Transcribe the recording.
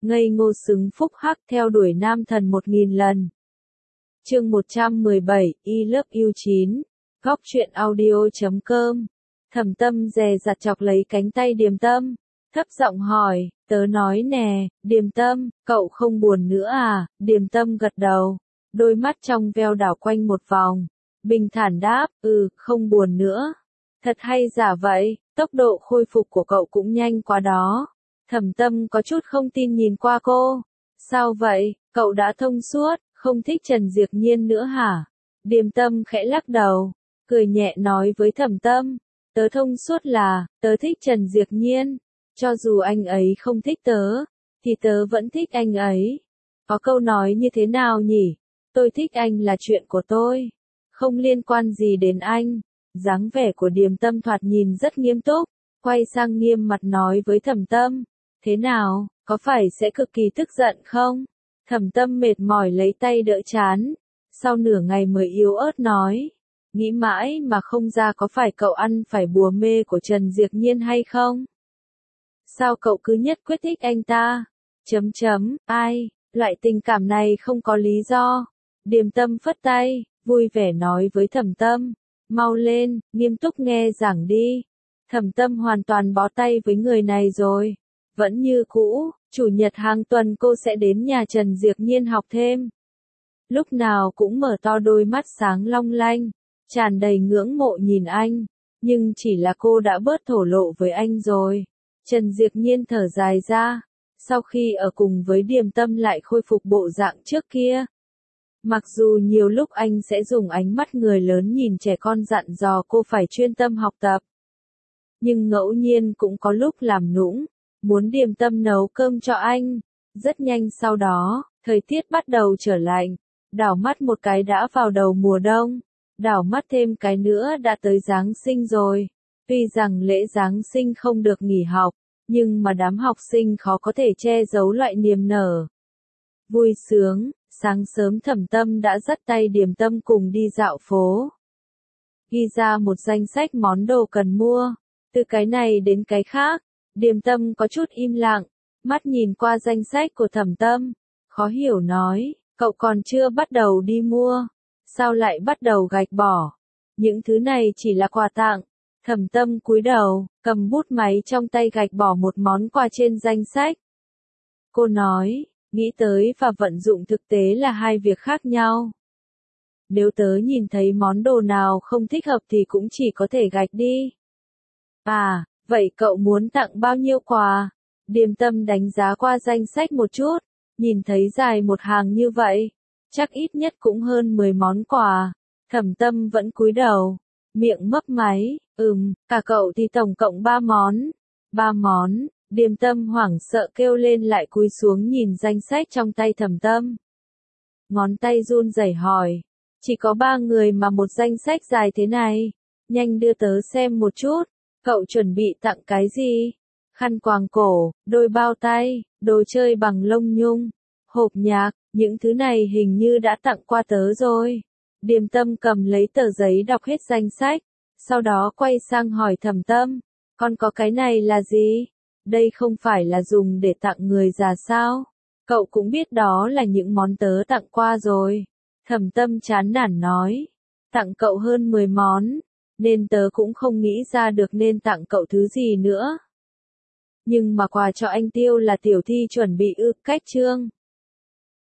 ngây ngô xứng phúc hắc theo đuổi nam thần 1000 lần. Chương 117, I Love You 9, Góc truyện audio.com. Thẩm Tâm dè dặt chọc lấy cánh tay Điềm Tâm, thấp giọng hỏi, tớ nói nè, Điềm Tâm, cậu không buồn nữa à? Điềm Tâm gật đầu, đôi mắt trong veo đảo quanh một vòng, bình thản đáp, không buồn nữa. Thật hay giả vậy, tốc độ khôi phục của cậu cũng nhanh quá đó. Thẩm Tâm có chút không tin nhìn qua cô. Sao vậy, cậu đã thông suốt, không thích Trần Diệp Nhiên nữa hả? Điềm Tâm khẽ lắc đầu, cười nhẹ nói với Thẩm Tâm, tớ thông suốt là, tớ thích Trần Diệp Nhiên. Cho dù anh ấy không thích tớ, thì tớ vẫn thích anh ấy. Có câu nói như thế nào nhỉ? Tôi thích anh là chuyện của tôi, không liên quan gì đến anh. Dáng vẻ của Điềm Tâm thoạt nhìn rất nghiêm túc, quay sang nghiêm mặt nói với Thẩm Tâm, thế nào, có phải sẽ cực kỳ tức giận không? Thẩm Tâm mệt mỏi lấy tay đỡ chán, sau nửa ngày mới yếu ớt nói, nghĩ mãi mà không ra có phải cậu ăn phải bùa mê của Trần Diệp Nhiên hay không? Sao cậu cứ nhất quyết thích anh ta? Ai, loại tình cảm này không có lý do. Điềm Tâm phất tay, vui vẻ nói với Thẩm Tâm, mau lên, nghiêm túc nghe giảng đi. Thẩm Tâm hoàn toàn bó tay với người này rồi. Vẫn như cũ, chủ nhật hàng tuần cô sẽ đến nhà Trần Diệp Nhiên học thêm. Lúc nào cũng mở to đôi mắt sáng long lanh, tràn đầy ngưỡng mộ nhìn anh, nhưng chỉ là cô đã bớt thổ lộ với anh rồi. Trần Diệp Nhiên thở dài ra, sau khi ở cùng với Điềm Tâm lại khôi phục bộ dạng trước kia. Mặc dù nhiều lúc anh sẽ dùng ánh mắt người lớn nhìn trẻ con dặn dò cô phải chuyên tâm học tập, nhưng ngẫu nhiên cũng có lúc làm nũng, muốn Điềm Tâm nấu cơm cho anh. Rất nhanh sau đó, thời tiết bắt đầu trở lạnh, đảo mắt một cái đã vào đầu mùa đông, đảo mắt thêm cái nữa đã tới Giáng sinh rồi. Tuy rằng lễ Giáng sinh không được nghỉ học, nhưng mà đám học sinh khó có thể che giấu loại niềm nở vui sướng. Sáng sớm Thẩm Tâm đã dắt tay Điềm Tâm cùng đi dạo phố, ghi ra một danh sách món đồ cần mua, từ cái này đến cái khác. Điềm Tâm có chút im lặng, mắt nhìn qua danh sách của Thẩm Tâm, khó hiểu nói, cậu còn chưa bắt đầu đi mua, sao lại bắt đầu gạch bỏ? Những thứ này chỉ là quà tặng. Thẩm Tâm cúi đầu, cầm bút máy trong tay gạch bỏ một món quà trên danh sách. Cô nói, nghĩ tới và vận dụng thực tế là hai việc khác nhau. Nếu tớ nhìn thấy món đồ nào không thích hợp thì cũng chỉ có thể gạch đi. À, vậy cậu muốn tặng bao nhiêu quà? Điềm Tâm đánh giá qua danh sách một chút, nhìn thấy dài một hàng như vậy, chắc ít nhất cũng hơn 10 món quà. Thẩm Tâm vẫn cúi đầu, miệng mấp máy, cả cậu thì tổng cộng 3 món. 3 món, Điềm Tâm hoảng sợ kêu lên lại cúi xuống nhìn danh sách trong tay Thẩm Tâm. Ngón tay run rẩy hỏi, chỉ có 3 người mà một danh sách dài thế này, nhanh đưa tớ xem một chút, cậu chuẩn bị tặng cái gì? Khăn quàng cổ, đôi bao tay, đồ chơi bằng lông nhung, hộp nhạc, những thứ này hình như đã tặng qua tớ rồi. Điềm Tâm cầm lấy tờ giấy đọc hết danh sách, sau đó quay sang hỏi Thẩm Tâm, con có cái này là gì? Đây không phải là dùng để tặng người già sao? Cậu cũng biết đó là những món tớ tặng qua rồi. Thẩm Tâm chán nản nói, tặng cậu hơn 10 món, nên tớ cũng không nghĩ ra được nên tặng cậu thứ gì nữa. Nhưng mà quà cho anh Tiêu là tiểu thi chuẩn bị cách chương.